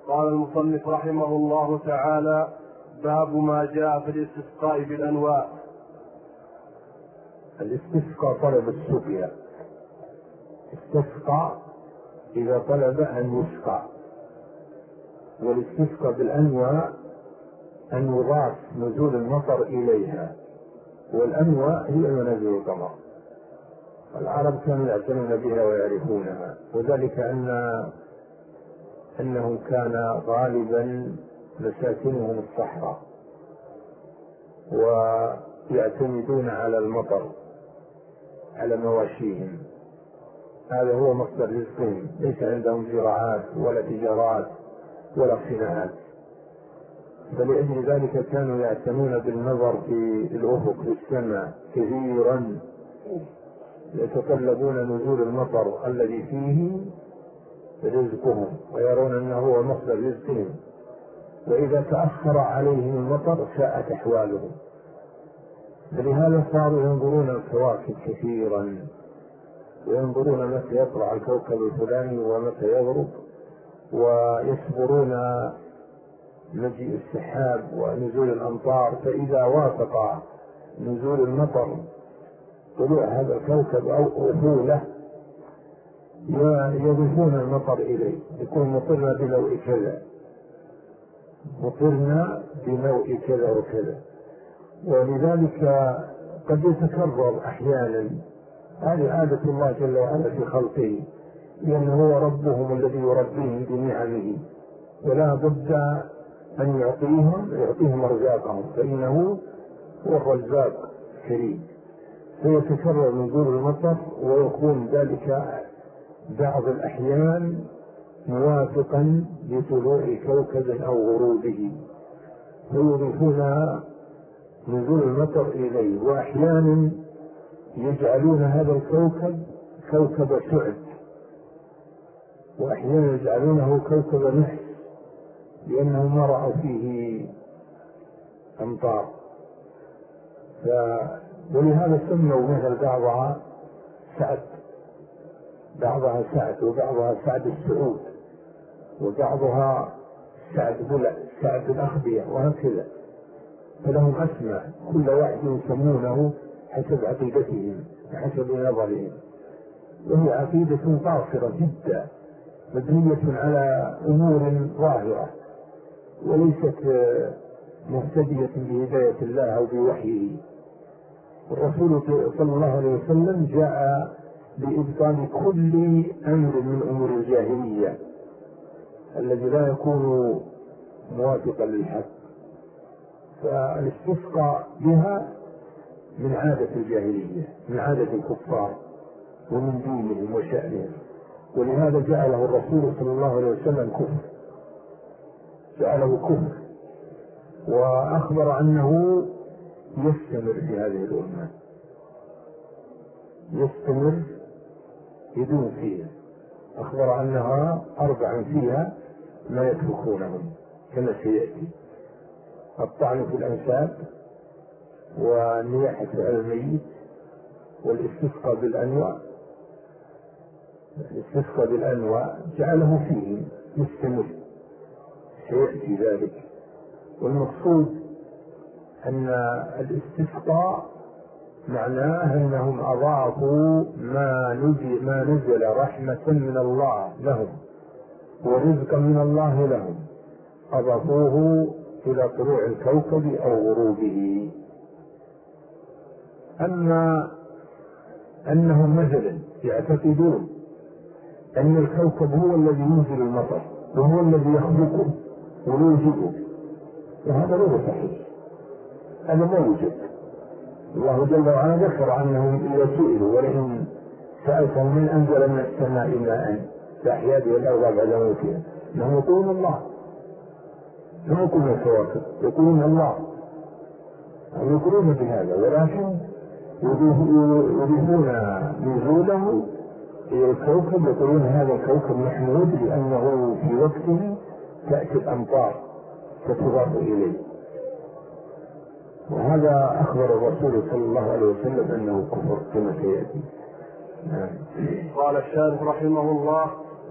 قال المصنف رحمه الله تعالى: باب ما جاء في الاستسقاء بالأنواع. الاستسقاء طلب السقيا، استسقى إذا طلب أن يسقى، والاستسقاء بالأنواع أن يضاف نزول المطر إليها، والأنواع هي منازل القمر. العرب كانوا يعتنون بها ويعرفونها، وذلك أنه كان غالبا مساكنهم الصحراء ويعتمدون على المطر على مواشيهم، هذا هو مصدر رزقهم، ليس عندهم زراعات ولا تجارات ولا صناعات، فلأجل ذلك كانوا يعتنون بالنظر في الأفق في السماء كثيرا، يتطلبون نزول المطر الذي فيه رزقهم ويرون أنه هو مصدر رزقهم، وإذا تأخر عليهم المطر ساءت أحوالهم، فلهذا صاروا ينظرون الكواكب كثيرا، وينظرون متى يطلع الكوكب الفلاني ومتى يغرب، ويصبرون مجيء السحاب ونزول الأمطار، فإذا وافق نزول المطر طلوع هذا الكوكب أو أفوله يضيفون المطر إليه، يكون مطرنا بنوع كذا، مطرنا بنوع كذا وكذا. ولذلك قد يتكرر أحيانا، هذه عادة الله جل وعلا في خلقه، لأنه هو ربهم الذي يربيهم بنعمه، ولا بد أن يعطيهم أرزاقهم، فإنه هو الرزاق الكريم، فيتكرر نزول المطر، ويكون ذلك بعض الأحيان موافقا لطلوع كوكب أو غروبه، فيضيفون نزول المطر إليه، وأحيانا يجعلون هذا الكوكب كوكب سعد، وأحيانا يجعلونه كوكب نحس، لأنه ما رأوا فيه أمطار، ولهذا سموا مثل بعضها سعد، وبعضها سعد السعود، وبعضها سعد بلع، سعد الأخبية، وهكذا، فلهم أسماء كل واحد يسمونه حسب عقيدتهم وحسب نظرهم، وهي عقيدة قاصرة جدا مبنية على أمور ظاهرة، وليست مهتدية بهداية الله أو بوحيه. الرسول صلى الله عليه وسلم جاء بإبطال كل أمر من أمور الجاهلية الذي لا يكون موافقا للحق، فالاستسقاء بها من عادة الجاهلية، من عادة الكفار ومن دينهم وشأنهم، ولهذا جعله الرسول صلى الله عليه وسلم كفر، جعله كفر، وأخبر أنه يستمر في هذه الأمة، يستمر يدوم فيها، أخبر أنها 4 فيها ما يتركونهم كما سيأتي: الطعن في الأنساب، والنياحة على الميت، والاستسقاء بالأنواع. الاستسقاء بالأنواع جعله فيه مستمر، سيأتي ذلك. والمقصود أن الاستسقاء معناه أنهم أضافوا ما نزل رحمة من الله لهم ورزقا من الله لهم، أضافوه إلى طلوع الكوكب أو غروبه. أما أنهم مثلا يعتقدون أن الكوكب هو الذي ينزل المطر وهو الذي يخلقه ويوجده، وهذا ليس صحيح، هذا ما يوجد. الله جل وعلا ذكر أنهم إذا سئلوا ولئن سألتهم من أنزل من السماء ماء فأحيا به الأرض بعد موتها، إنهم يقولون الله، لا يقولون الكواكب، يقولون الله، هم يقولون بهذا، ولكن يضيفون نزوله إلى الكوكب، يقولون هذا الكوكب محمود لأنه في وقته تأتي الأمطار فتضاف إليه، وهذا أخبر الرسول صلى الله عليه وسلم أنه كفر كما سيأتي. قال الشارح رحمه الله: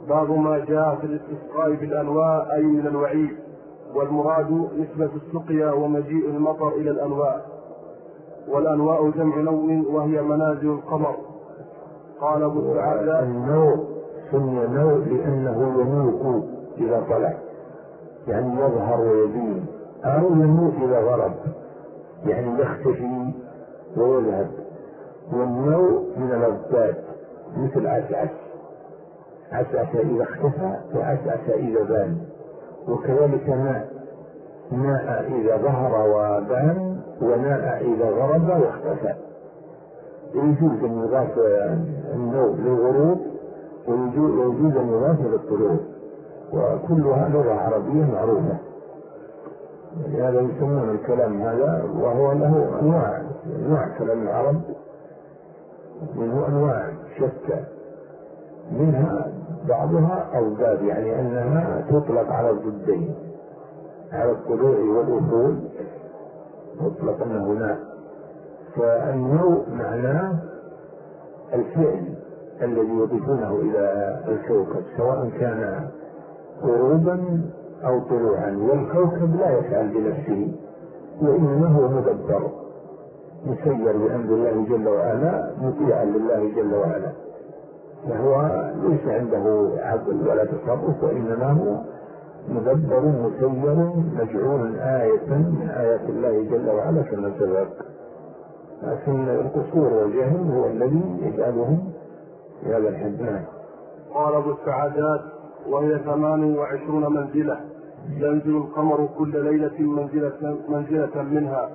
باب ما جاء في الاستسقاء بالأنواء أي من الوعيد، والمراد نسبة السقيا ومجيء المطر إلى الأنواء، والأنواء جمع نوء وهي منازل القمر. قال أبو السعادة النوء سمي نوء لأنه ينوء إذا طلع، يعني يظهر ويبين، أو ينوء إذا غرب يعني يختفي ويذهب. والنوء من الأضداد مثل عسعس، عسعس إذا اختفى وعسعس إذا بان، وكذلك ناء إذا ظهر وبان، وناء إذا غرب واختفى. يجوز أن يضاف النوء للغروب، ويجوز أن يضاف للطلوع، وكلها لغة عربية معروفة. هذا يسمون الكلام هذا، وهو له أنواع كلام العرب، منه أنواع شتى، منها بعضها أضداد، يعني أنها تطلق على الضدين، على الطلوع والأصول مطلق أنه ناء. فالنوء معناه الفعل الذي يضيفونه إلى الكوكب، سواء كان غروبا أو طلوعا، والكوكب لا يفعل بنفسه، وإنما هو مدبر مسير بأمر الله جل وعلا، مطيعا لله جل وعلا، فهو ليس عنده عقل ولا تصرف، وإنما هو مدبر مسير مجعول آية من آيات الله جل وعلا كما سبق. لكن القصور والجهل هو الذي يجعلهم في هذا الحد. قال أبو السعادات: وهي 28 منزلة، ينزل القمر كل ليلة منزلة منها.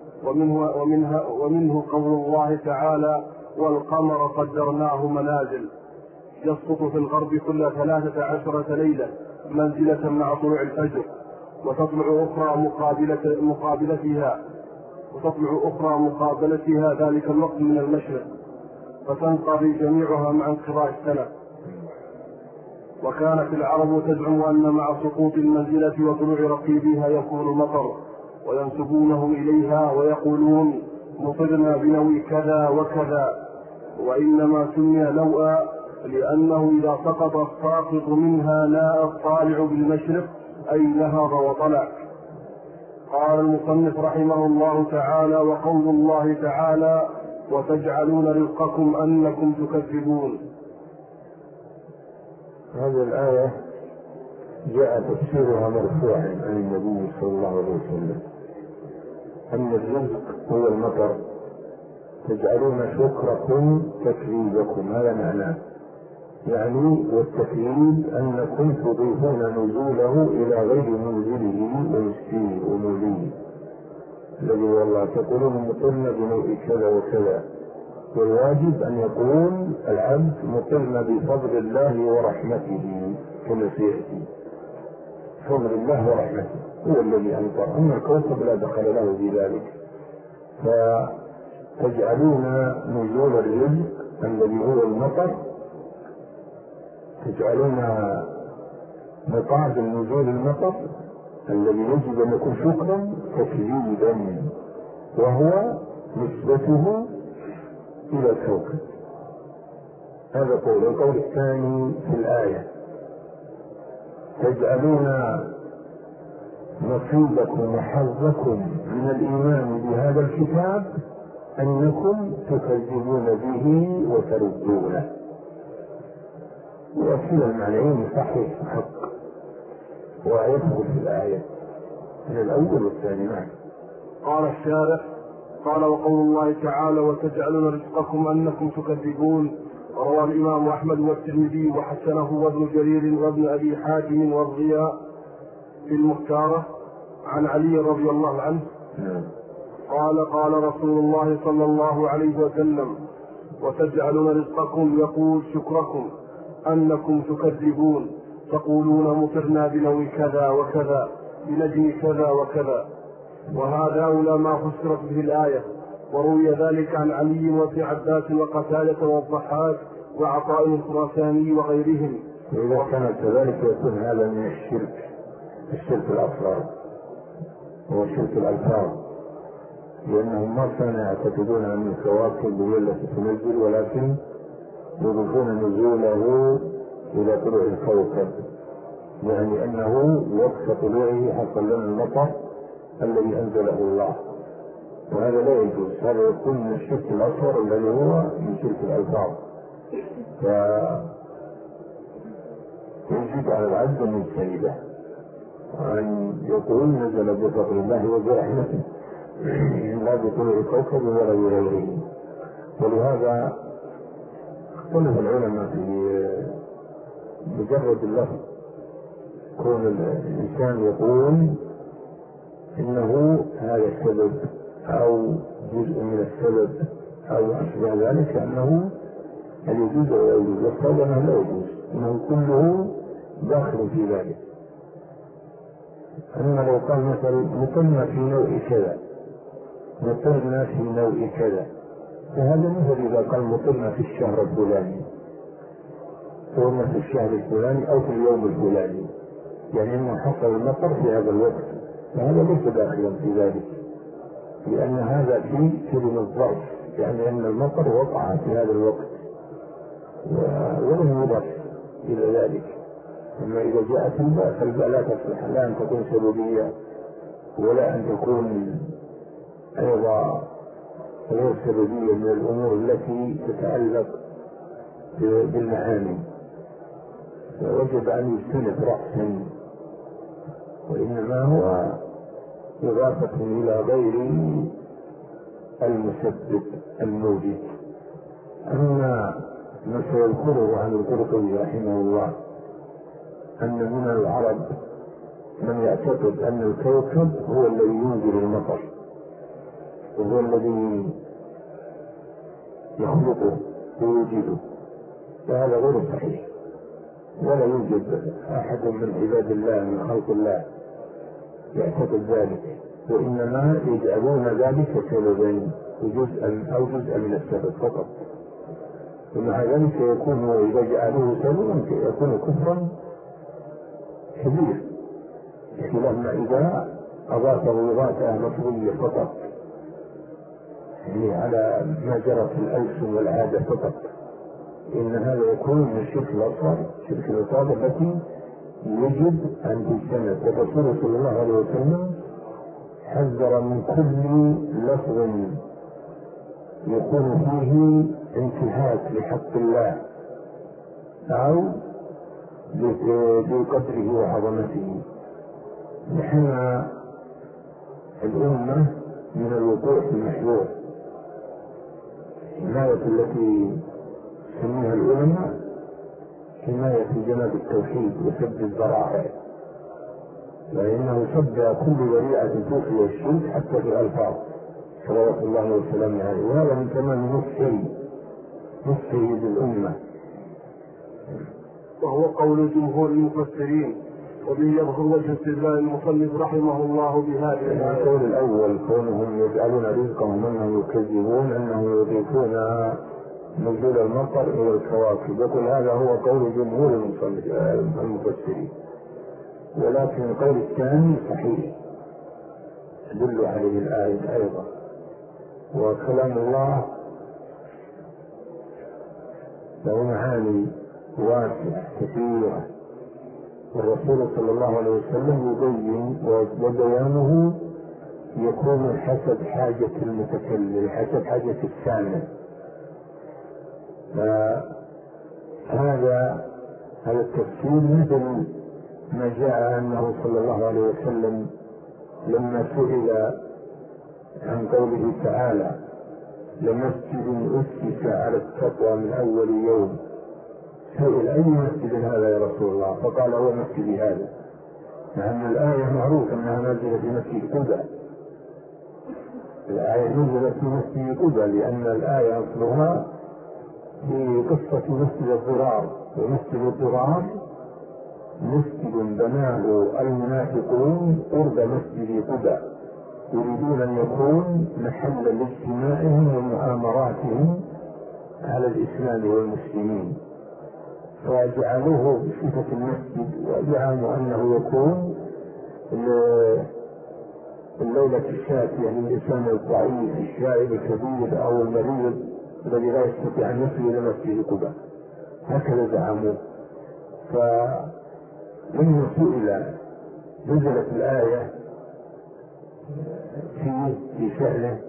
ومنه قول الله تعالى: والقمر قدرناه منازل، يسقط في الغرب كل 13 ليلة منزلة مع طلوع الفجر، وتطلع مقابلتها ذلك الوقت من المشرق، فتنقضي جميعها مع انقضاء السنة. وكانت العرب تزعم أن مع سقوط المنزلة وطلوع رقيبها يكون المطر، وينسبونه إليها ويقولون: مطرنا بنوء كذا وكذا. وإنما سمي نوءا لأنه إذا سقط الساقط منها ناء الطالع بالمشرق، أي نهض وطلع. قال المصنف رحمه الله تعالى: وقول الله تعالى: وتجعلون رزقكم أنكم تكذبون. هذه الآية جاء تفسيرها مرفوعا عن النبي صلى الله عليه وسلم، أن الرزق هو المطر، تجعلون شكركم تكذيبكم، هذا معناه. يعني والتكذيب أنكم تضيفون نزوله إلى غير منزله ويسير وموليه، الذي والله تقولون مطرنا بنوء كذا وكذا، والواجب أن يقول العبد مطرنا بفضل الله ورحمته كما سيأتي. فضل الله ورحمته هو الذي أمطر، أما الكوكب لا دخل له في ذلك. فتجعلون نزول الرزق الذي هو المطر، تجعلون مقابل نزول المطر الذي يجب أن يكون شكرا تكذيبا، وهو نسبته إلى الكوكب. هذا قول. القول الثاني في الآية: تجعلون نصيبكم وحظكم من الإيمان بهذا الكتاب أنكم تكذبون به وتردونه. وكلا المعنيين صحيح حق، ويدخل في الآية من الأول والثاني معا. قال الشارح: قال: وقول الله تعالى: وتجعلون رزقكم أنكم تكذبون، روى الإمام أحمد والترمذي وحسنه وابن جرير وابن أبي حاتم والضياء في المختارة عن علي رضي الله عنه قال رسول الله صلى الله عليه وسلم: وتجعلون رزقكم، يقول شكركم، أنكم تكذبون، تقولون مطرنا بنوء كذا وكذا، بنجم كذا وكذا. وهذا أولى ما فسرت به الآية، وروي ذلك عن علي وابن عباس وقتادة والضحاك وعطاء الخراساني وغيرهم. وإذا كان كذلك يكون هذا من الشرك الأصغر، هو شرك الألفاظ، لأنهم ما كانوا يعتقدون أن الكواكب هي التي تنزل، ولكن يضيفون نزوله إلى طلوع الكوكب، يعني أنه وقت طلوعه حصل لنا المطر الذي أنزله الله، وهذا لا يجوز. هذا يكون من الشرك الأصغر الذي هو من شرك الألفاظ. فيجب على العبد أن يجتنبه، وأن يقول نزل بفضل الله وبرحمته لا بطلوع الكوكب ولا بغيره. ولهذا اختلف العلماء في مجرد اللفظ، كون الإنسان يقول إنه هذا السبب أو جزء من السبب أو أشبه ذلك، أنه هل يجوز أو لا يجوز. والصواب أنه لا يجوز، أنه كله داخل في ذلك. أما لو قال مثلا مطرنا في نوع كذا، مطرنا في نوع كذا، فهذا مثل إذا قال مطرنا في الشهر الفلاني، مطرنا في الشهر الفلاني أو في اليوم الفلاني، يعني أنه حصل المطر في هذا الوقت، فهذا ليس داخلا في ذلك، لأن هذا في كلمة ظرف، يعني أن المطر وقع في هذا الوقت ولم يضف إلى ذلك. أما إذا جاءت الباء فالباء لا تصلح، لا أن تكون سببية ولا أن تكون أيضا غير سببية من الأمور التي تتعلق بالمعاني، فوجب أن يجتنب رأسا، وإنما هو إضافة إلى غير المسبب الموجود. أما ما سيذكره عن القرطبي رحمه الله أن من العرب من يعتقد أن الكوكب هو الذي ينزل المطر وهو الذي يخلقه ويوجده، فهذا غير صحيح، ولا يوجد أحد من عباد الله من خلق الله يعتقد ذلك، وإنما يجعلون ذلك سببين جزءا من السبب فقط، ومع ذلك يكون إذا جعلوه سببا يكون كفرا كبير، بخلاف ما إذا أضافه إضافة مفهومية فقط، يعني على ما جرت الألسن والعادة فقط، إن هذا يكون من الشرك الأصغر، شرك العصابة التي يجب أن تجتنب. والرسول صلى الله عليه وسلم حذر من كل لفظ يكون فيه انتهاك لحق الله أو بقدره وعظمته، نحن الأمة من الوقوع في المحذور. الحماية التي سميها العلماء حماية جناب التوحيد وسد الذرائع، لأنه سد كل ذريعة توفي الشرك حتى في الألفاظ صلوات الله وسلامه عليه، وهذا من تمام نصحه للأمة. وهو قول جمهور المفسرين، وبه يظهر وجه استدلال المصنف رحمه الله بهذا. القول الأول كونهم يجعلون رزقهم أنهم يكذبون، أنهم يضيفون نزول المطر إلى الكواكب، يقول هذا هو قول جمهور المفسرين، ولكن القول الثاني صحيح تدل عليه الآية أيضا، وكلام الله له معاني واسعة كثيرة، والرسول صلى الله عليه وسلم يبين، وبيانه يكون حسب حاجة المتكلم حسب حاجة السامع. فهذا التفسير مثل ما جاء أنه صلى الله عليه وسلم لما سئل عن قوله تعالى لمسجد أسس على التقوى من أول يوم، سئل أي مسجد هذا يا رسول الله؟ فقال هو مسجد هذا، مع أن الآية معروف أنها نزلت في مسجد قباء، الآية نزلت في مسجد قباء لأن الآية أصلها في قصة مسجد الضرار، ومسجد الضرار مسجد بناه المنافقون قرب مسجد قباء، يريدون أن يكون محلا لاجتماعهم ومؤامراتهم على الإسلام والمسلمين، فجعلوه بصفة المسجد، وزعموا أنه يكون الليلة الشاتية للإنسان الضعيف الشائب الكبير أو المريض الذي لا يستطيع أن يصل إلى مسجد قباء، هكذا زعموا. فلما سئل نزلت الآية في شأنه،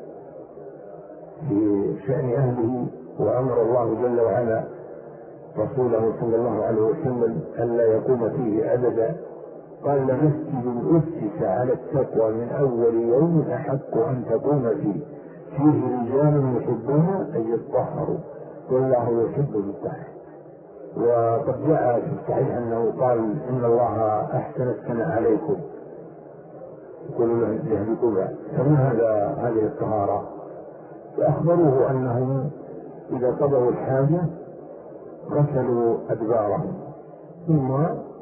في شأن أهله، وأمر الله جل وعلا رسوله صلى الله عليه وسلم ألا يقوم فيه أبدا، قال: لمسجد أسس على التقوى من أول يوم أحق أن تقوم فيه رجال يحبون أن يطهروا والله يحب المطهرين. وقد جاء في الصحيح أنه قال: إن الله أحسن الثناء عليكم، يقول لأهلكم فما هذه الطهارة؟ فأخبروه أنهم إذا قضوا الحاجة غسلوا أدبارهم ثم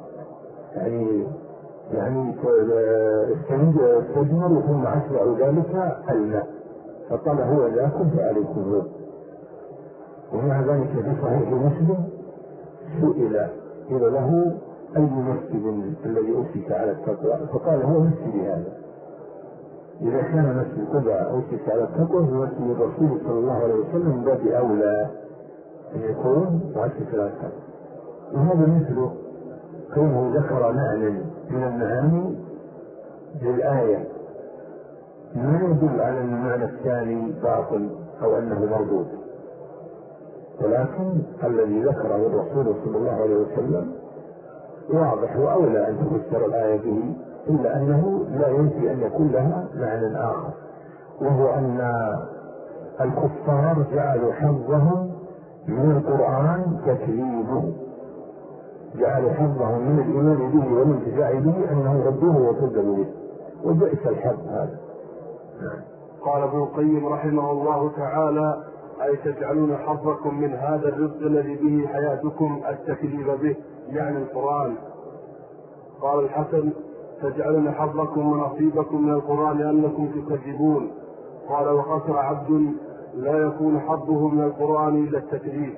يعني استجمروا ثم أتبعوا ذلك الماء، فقال: هو ذاكم فعليكم هو. ومع ذلك في صحيح مسلم سئل له: أي مسجد الذي أسس على التقوى؟ فقال: هو مسجد هذا. إذا كان مسجد قباء أسس على التقوى فمسجد الرسول صلى الله عليه وسلم باب أولى أن يكون مؤسس على التقوى. وهذا مثله كونه ذكر معنى من المعاني للآية ما يدل على أن المعنى الثاني باطل أو أنه مردود، ولكن الذي ذكره الرسول صلى الله عليه وسلم واضح وأولى أن تفسر الآية به، إلا أنه لا ينفي أن يكون لها معنى آخر، وهو أن الكفار جعلوا حظهم من القرآن تكذيبه، جعلوا حظهم من الإيمان به والانتفاع به أنه ردوه وكذبوا به، وبئس الحظ هذا. قال ابن القيم رحمه الله تعالى: أي تجعلون حظكم من هذا الرزق الذي به حياتكم التكذيب به، يعني القرآن. قال الحسن: تجعلون حظكم ونصيبكم من القرآن لأنكم تكذبون. قال: وخسر عبد لا يكون حظه من القرآن إلا التكذيب.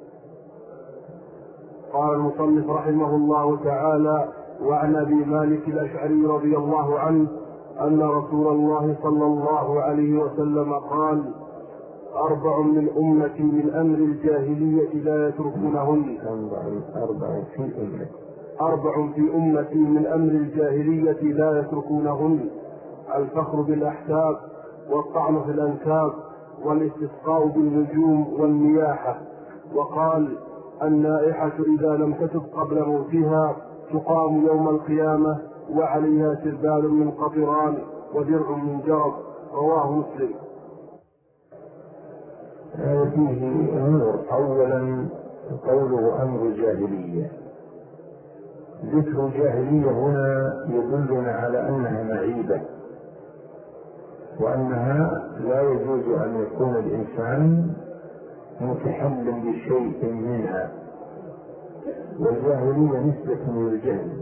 قال المصنف رحمه الله تعالى: وعن أبي مالك الأشعري رضي الله عنه أن رسول الله صلى الله عليه وسلم قال: 4 من أمتي من أمر الجاهلية لا يتركونهن. 4 في أمتي من أمر الجاهلية لا يتركونهن: الفخر بالأحساب، والطعن في الأنساب، والاستسقاء بالنجوم، والنياحة. وقال: النائحة إذا لم تتب قبل موتها تقام يوم القيامة وعليها سربال من قطران ودرع من جرب. رواه مسلم. فيه أمور. أولا قوله أمر جاهلية، ذكر جاهلية هنا يدلنا على أنها معيبة، وأنها لا يجوز أن يكون الإنسان متحلا بشيء منها، والجاهلية نسبة من الجهل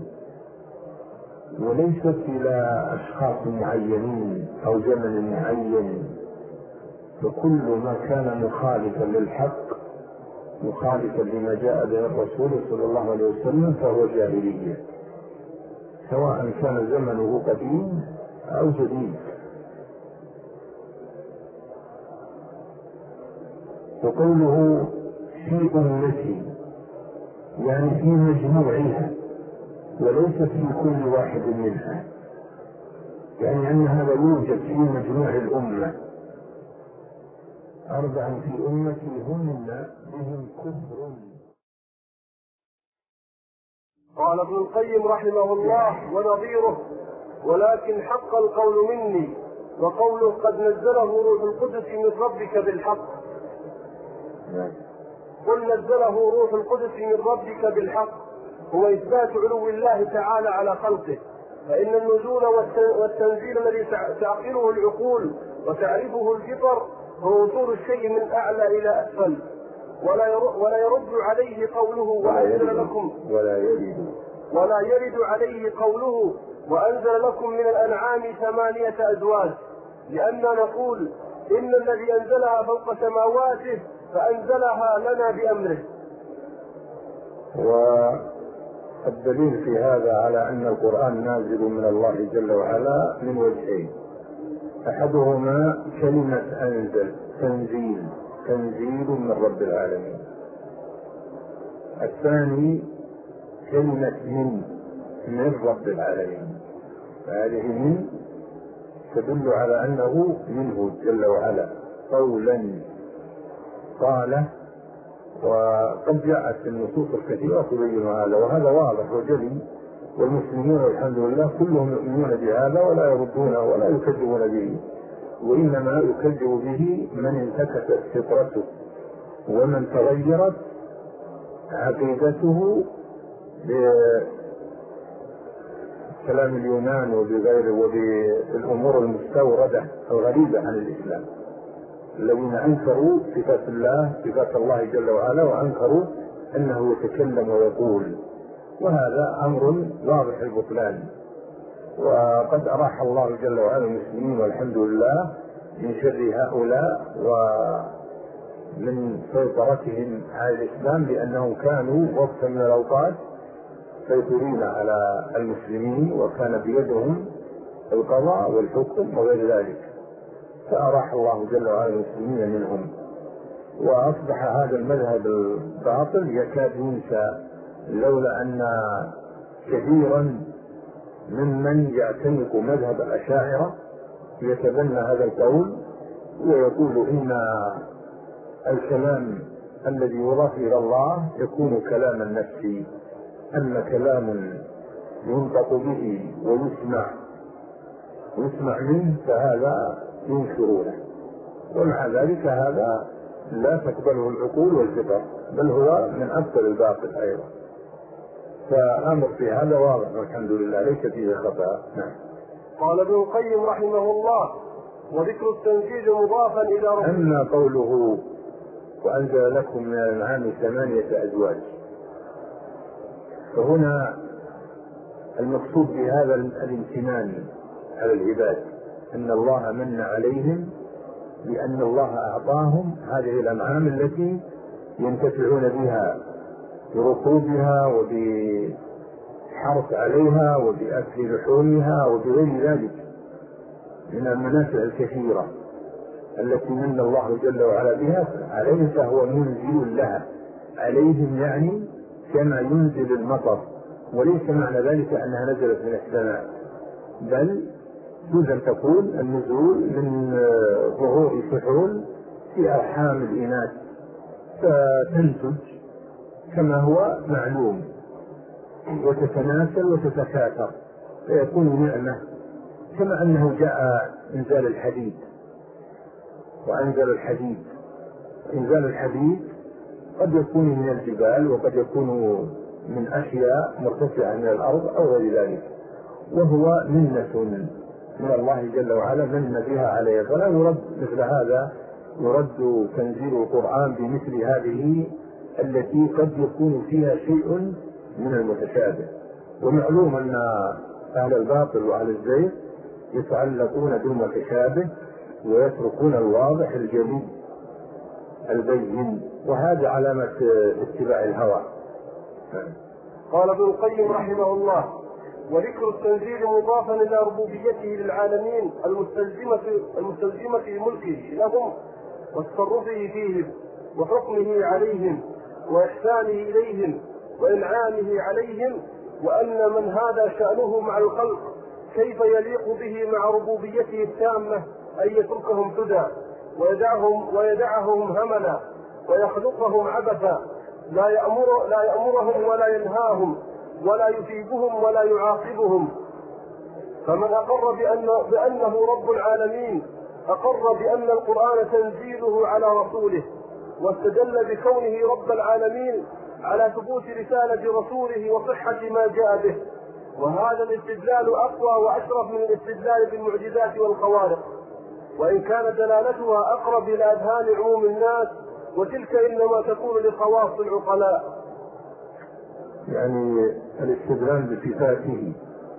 وليست إلى أشخاص معينين أو زمن معين، فكل ما كان مخالفا للحق مخالفا لما جاء به الرسول صلى الله عليه وسلم فهو جاهلية، سواء كان زمنه قديم أو جديد. وقوله في أمتي يعني في مجموعها وليس في كل واحد منها، يعني أن هذا يوجد في مجموع الأمة. 4 في أمتي هن بهم كفر. قال ابن القيم رحمه الله: ونظيره: ولكن حق القول مني، وقوله قد نزله روح القدس من ربك بالحق. قل نزله روح القدس من ربك بالحق هو إثبات علو الله تعالى على خلقه، فإن النزول والتنزيل الذي تعقله العقول وتعرفه الفطر هو وصول الشيء من أعلى إلى أسفل، ولا يرد عليه قوله وأنزل لكم ولا يرد عليه قوله وأنزل لكم من الأنعام 8 أزواج، لأننا نقول إن الذي أنزلها فوق سماواته فأنزلها لنا بأمره. والدليل في هذا على أن القرآن نازل من الله جل وعلا من وجهين: أحدهما كلمة أنزل، تنزيل من رب العالمين. الثاني كلمة من رب العالمين، فهذه من تدل على أنه منه جل وعلا قولا قال. وقد جاءت النصوص الكثيرة تبين هذا، وهذا واضح وجلي، والمسلمون والحمد لله كلهم يؤمنون بهذا ولا يردونه ولا يكذبون به، وإنما يكذب به من انتكست فطرته ومن تغيرت عقيدته بكلام اليونان وبغيره وبالأمور المستوردة الغريبة عن الإسلام، الذين أنكروا صفات الله، صفات الله جل وعلا، وأنكروا أنه يتكلم ويقول، وهذا أمر واضح البطلان. وقد أراح الله جل وعلا المسلمين والحمد لله من شر هؤلاء ومن سيطرتهم على الإسلام، لأنهم كانوا وقتا من الأوقات سيطرون على المسلمين وكان بيدهم القضاء والحكم وغير ذلك، فأراح الله جل وعلا المسلمين منهم، وأصبح هذا المذهب الباطل يكاد ينسى، لولا أن كثيرا ممن يعتنق مذهب الأشاعرة يتبنى هذا القول ويقول إن الكلام الذي يضاف إلى الله يكون كلاما نفسي، أما كلام ينطق به ويسمع منه فهذا ينكرونه، ومع ذلك هذا لا تقبله العقول والفطر، بل هو من أكثر الباطل أيضا. فأمر في هذا واضح والحمد لله ليس فيه خطأ. نعم. قال ابن القيم رحمه الله: وذكر التنزيل مضافا إلى ربه. أما قوله وأنزل لكم من الأنعام 8 أزواج، فهنا المقصود بهذا الامتنان على العباد، أن الله من عليهم بأن الله أعطاهم هذه الأنعام التي ينتفعون بها بركوبها وبحرث عليها وبأكل لحومها وبغير ذلك من المنافع الكثيرة التي من الله جل وعلا بها عليه، فهو منزل لها عليهم، يعني كما ينزل المطر، وليس معنى ذلك أنها نزلت من السماء، بل يجوز أن تكون النزول من ظهور فحول في أرحام الإناث فتنتج كما هو معلوم وتتناسل وتتكاثر فيكون نعمة، كما أنه جاء إنزال الحديد وأنزل الحديد. إنزال الحديد قد يكون من الجبال وقد يكون من أشياء مرتفعة من الأرض أو غير ذلك، وهو منة من الله جل وعلا من بها عليه، فلا يرد مثل هذا، يرد تنزيل القرآن بمثل هذه التي قد يكون فيها شيء من المتشابه. ومعلوم أن أهل الباطل وأهل الزيغ يتعلقون بالمتشابه ويتركون الواضح الجلي البين، وهذا علامة اتباع الهوى. قال ابن القيم رحمه الله: وذكر التنزيل مضافا إلى ربوبيته للعالمين المستلزمة لملكه لهم وتصرفه فيهم وحكمه عليهم وإحسانه إليهم وإنعامه عليهم، وأن من هذا شأنه مع الخلق كيف يليق به مع ربوبيته التامة أن يتركهم سدى ويدعهم هملا ويخلقهم عبثا، لا يأمرهم ولا ينهاهم ولا يثيبهم ولا يعاقبهم. فمن أقر بأنه رب العالمين أقر بأن القرآن تنزيله على رسوله، واستدل بكونه رب العالمين على ثبوت رسالة رسوله وصحة ما جاء به، وهذا الاستدلال أقوى وأشرف من الاستدلال بالمعجزات والخوارق، وإن كانت دلالتها أقرب إلى أذهان عموم الناس، وتلك إنما تكون لخواص العقلاء. يعني الاستدلال بصفاته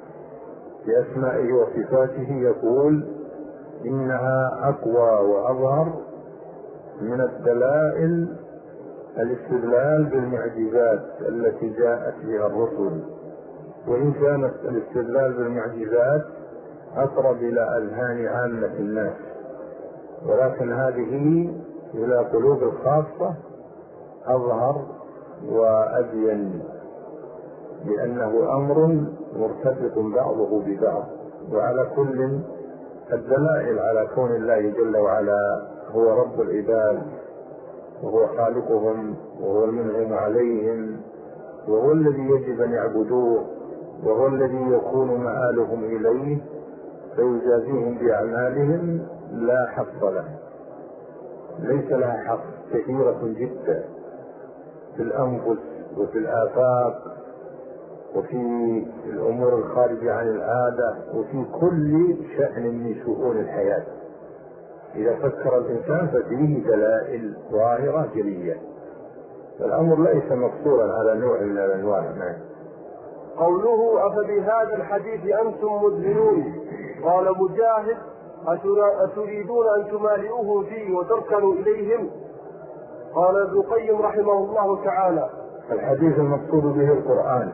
بأسمائه وصفاته يقول إنها أقوى وأظهر من الدلائل الاستدلال بالمعجزات التي جاءت بها الرسل، وإن كانت الاستدلال بالمعجزات أقرب إلى أذهان عامة الناس، ولكن هذه إلى قلوب الخاصة أظهر وأبين. لأنه أمر مرتبط بعضه ببعض. وعلى كل الدلائل على كون الله جل وعلا هو رب العباد وهو خالقهم وهو المنعم عليهم وهو الذي يجب أن يعبدوه وهو الذي يكون مآلهم إليه فيجازيهم بأعمالهم لا حق له، ليس لها حق كثيرة جدا في الأنفس وفي الآفاق وفي الأمور الخارجة عن العادة وفي كل شأن من شؤون الحياة. إذا فكر الإنسان ففيه دلائل ظاهرة جلية، فالأمر ليس مقصورا على نوع من الأنواع. قوله أفبهذا الحديث أنتم مدهنون؟ قال مجاهد أتريدون أن تمالئوهم فيه وتركنوا إليهم؟ قال ابن القيم رحمه الله تعالى الحديث المقصود به القرآن،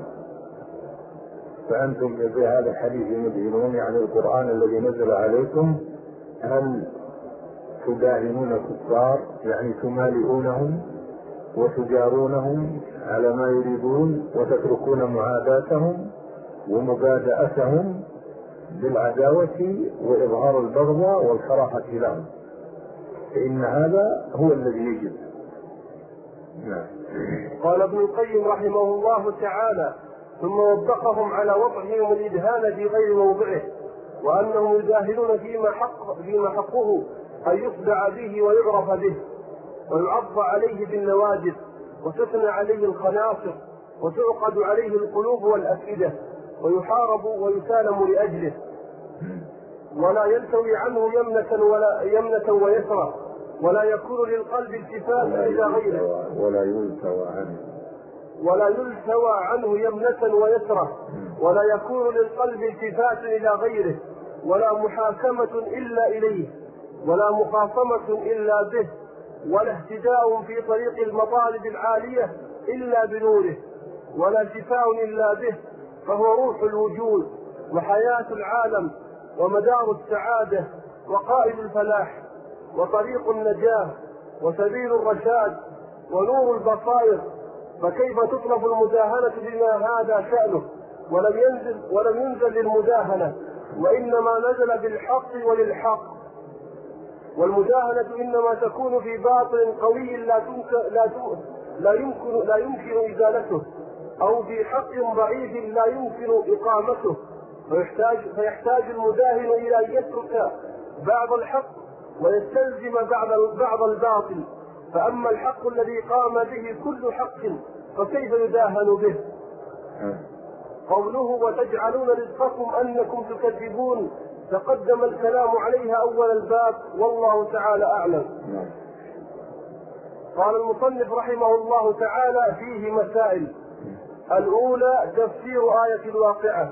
فأنتم بهذا الحديث مدهنون يعني القرآن الذي نزل عليكم. هل تداهنون الكفار يعني تمالئونهم وتجارونهم على ما يريدون وتتركون معاداتهم ومبادئتهم بالعداوة وإظهار البغضاء والكراهة لهم، فإن هذا هو الذي يجب. قال ابن القيم رحمه الله تعالى ثم وبخهم على وضعهم الإدهان في غير موضعه، وأنهم يجاهدون فيما حقه أن يصدع به ويعرف به ويعض عليه بالنواجذ وتثنى عليه الخناصر وتعقد عليه القلوب والأفئدة ويحارب ويسالم لأجله، ولا يلتوي عنه يمنة ويسرى، ولا يكون للقلب التفات إلى غيره، ولا يلتوى عنه يمنة ويسرى، ولا يكون للقلب التفات إلى غيره، ولا محاكمة إلا إليه، ولا مخاصمة إلا به، ولا اهتداء في طريق المطالب العالية إلا بنوره، ولا شفاء إلا به، فهو روح الوجود وحياة العالم ومدار السعادة وقائد الفلاح وطريق النجاة وسبيل الرشاد ونور البصائر. فكيف تطلب المداهنة بما هذا شأنه ولم ينزل للمداهنة، وإنما نزل بالحق وللحق، والمداهنة إنما تكون في باطل قوي لا يمكن إزالته، أو في حق ضعيف لا يمكن إقامته، فيحتاج المداهن إلى أن يترك بعض الحق ويستلزم بعض الباطل. فأما الحق الذي قام به كل حق فكيف يداهن به؟ قوله وتجعلون رزقكم أنكم تكذبون تقدم الكلام عليها أول الباب، والله تعالى أعلم. قال المصنف رحمه الله تعالى فيه مسائل. الأولى تفسير آية الواقعة.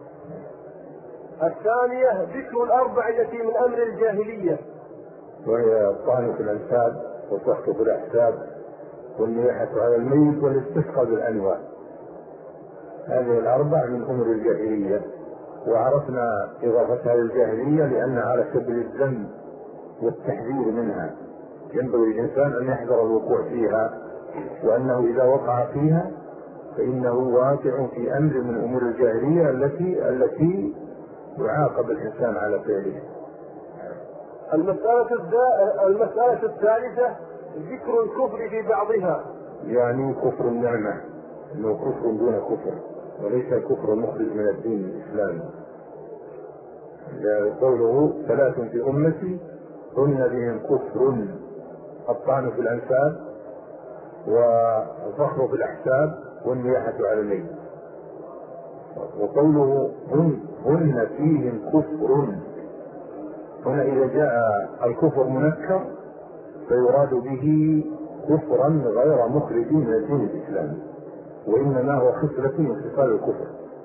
الثانية ذكر الأربع التي من أمر الجاهلية، وهي الطعن في الأنساب والسخط في الأحساب والنياحة على الميت والاستسقاء بالأنواع. هذه الأربع من أمر الجاهلية، وعرفنا إضافتها للجاهلية لأنها على سبيل الذم والتحذير منها. ينبغي الإنسان أن يحذر الوقوع فيها، وأنه إذا وقع فيها فإنه واقع في أمر من أمور الجاهلية التي يعاقب الإنسان على فعلها. المسألة الثالثة ذكر الكفر في بعضها، يعني كفر النعمة، إنه كفر دون كفر وليس كفر مخرج من الدين الإسلامي. قوله 3 في أمتي هن بهم كفر: الطعن في الأنساب والفخر في الأحساب والنياحة على الميت. وقوله هن فيهم كفر، هنا إذا جاء الكفر منكر فيراد به كفرا غير مخرج من الدين الإسلامي، وإنما هو خصلة من خصال الكفر.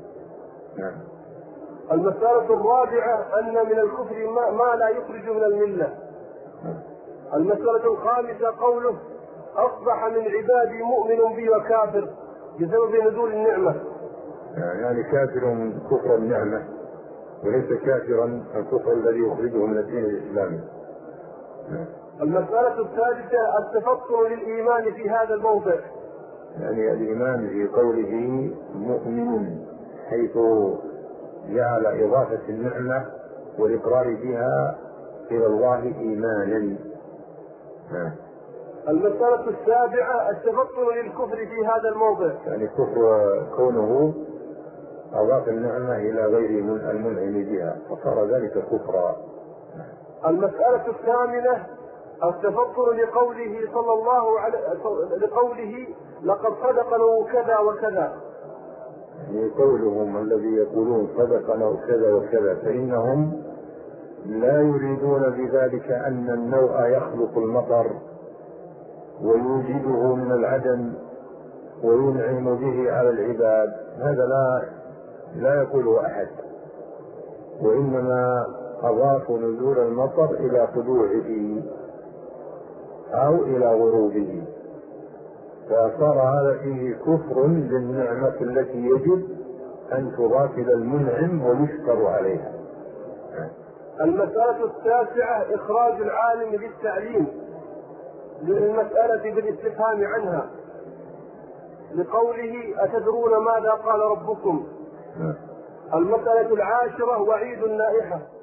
المسألة الرابعة أن من الكفر ما لا يخرج من الملة. المسألة الخامسة قوله أصبح من عبادي مؤمن بي وكافر بسبب نزول النعمة، يعني كافر كفر النعمة وليس كافرا الكفر الذي يخرجه من الدين الإسلامي. المسألة السادسة التفطن للإيمان في هذا الموضع، يعني الإيمان في قوله مؤمن، حيث جعل إضافة النعمة والإقرار بها إلى الله إيمانا. المسألة السابعة التبطل للكفر في هذا الموضع، يعني كفر كونه أضاف النعمة إلى غير المنعم بها فصار ذلك كفرا. المسألة الثامنة التفطر لقوله صلى الله عليه لقوله لقد صدقنا كذا وكذا، يعني قولهم الذي يقولون صدقنا كذا وكذا فإنهم لا يريدون بذلك أن النوء يخلق المطر ويوجده من العدم وينعم به على العباد، هذا لا يقوله أحد، وإنما أضافوا نزول المطر إلى طلوعه أو إلى غروبه، فصار هذا فيه كفر للنعمة التي يجب أن تضاف إلى المنعم ويشكر عليها. المسألة التاسعة إخراج العالم للتعليم للمسألة بالاستفهام عنها لقوله أتدرون ماذا قال ربكم. المسألة العاشرة وعيد النائحة،